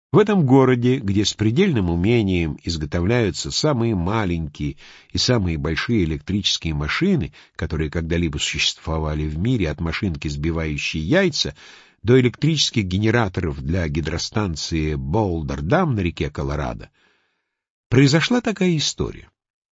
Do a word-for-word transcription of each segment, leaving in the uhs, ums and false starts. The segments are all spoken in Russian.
В этом городе, где с предельным умением изготовляются самые маленькие и самые большие электрические машины, которые когда-либо существовали в мире, от машинки, сбивающей яйца, до электрических генераторов для гидростанции Боулдер-Дам на реке Колорадо, произошла такая история.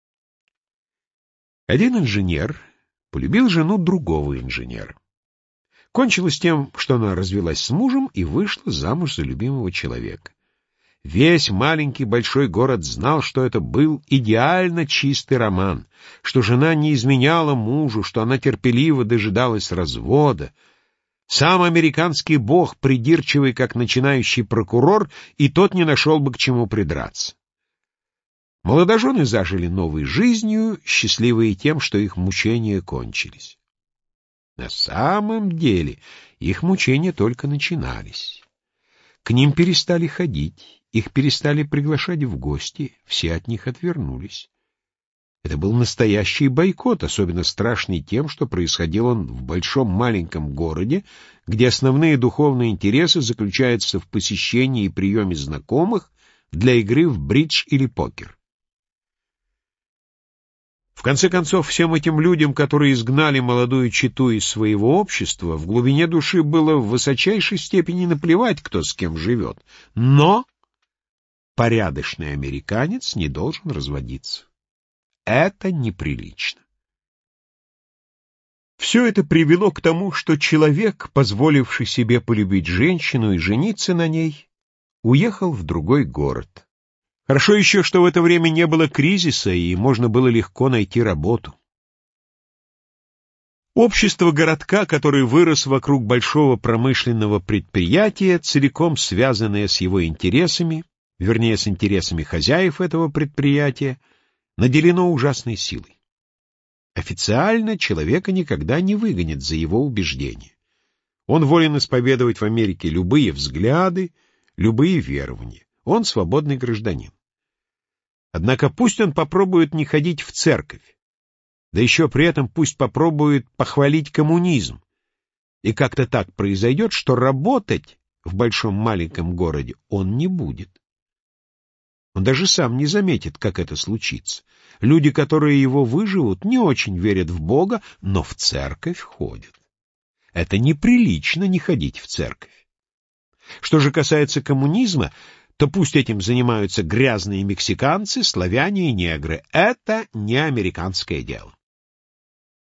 Один инженер полюбил жену другого инженера. Кончилось тем, что она развелась с мужем и вышла замуж за любимого человека. Весь маленький большой город знал, что это был идеально чистый роман, что жена не изменяла мужу, что она терпеливо дожидалась развода. Сам американский бог, придирчивый, как начинающий прокурор, и тот не нашел бы к чему придраться. Молодожены зажили новой жизнью, счастливые тем, что их мучения кончились. На самом деле их мучения только начинались. К ним перестали ходить, их перестали приглашать в гости, все от них отвернулись. Это был настоящий бойкот, особенно страшный тем, что происходил он в большом маленьком городе, где основные духовные интересы заключаются в посещении и приеме знакомых для игры в бридж или покер. В конце концов, всем этим людям, которые изгнали молодую чету из своего общества, в глубине души было в высочайшей степени наплевать, кто с кем живет. Но порядочный американец не должен разводиться. Это неприлично. Все это привело к тому, что человек, позволивший себе полюбить женщину и жениться на ней, уехал в другой город. Хорошо еще, что в это время не было кризиса, и можно было легко найти работу. Общество городка, который вырос вокруг большого промышленного предприятия, целиком связанное с его интересами, вернее, с интересами хозяев этого предприятия, наделено ужасной силой. Официально человека никогда не выгонят за его убеждения. Он волен исповедовать в Америке любые взгляды, любые верования. Он свободный гражданин. Однако пусть он попробует не ходить в церковь, да еще при этом пусть попробует похвалить коммунизм. И как-то так произойдет, что работать в большом маленьком городе он не будет. Он даже сам не заметит, как это случится. Люди, которые его выживут, не очень верят в Бога, но в церковь ходят. Это неприлично не ходить в церковь. Что же касается коммунизма, то пусть этим занимаются грязные мексиканцы, славяне и негры. Это не американское дело.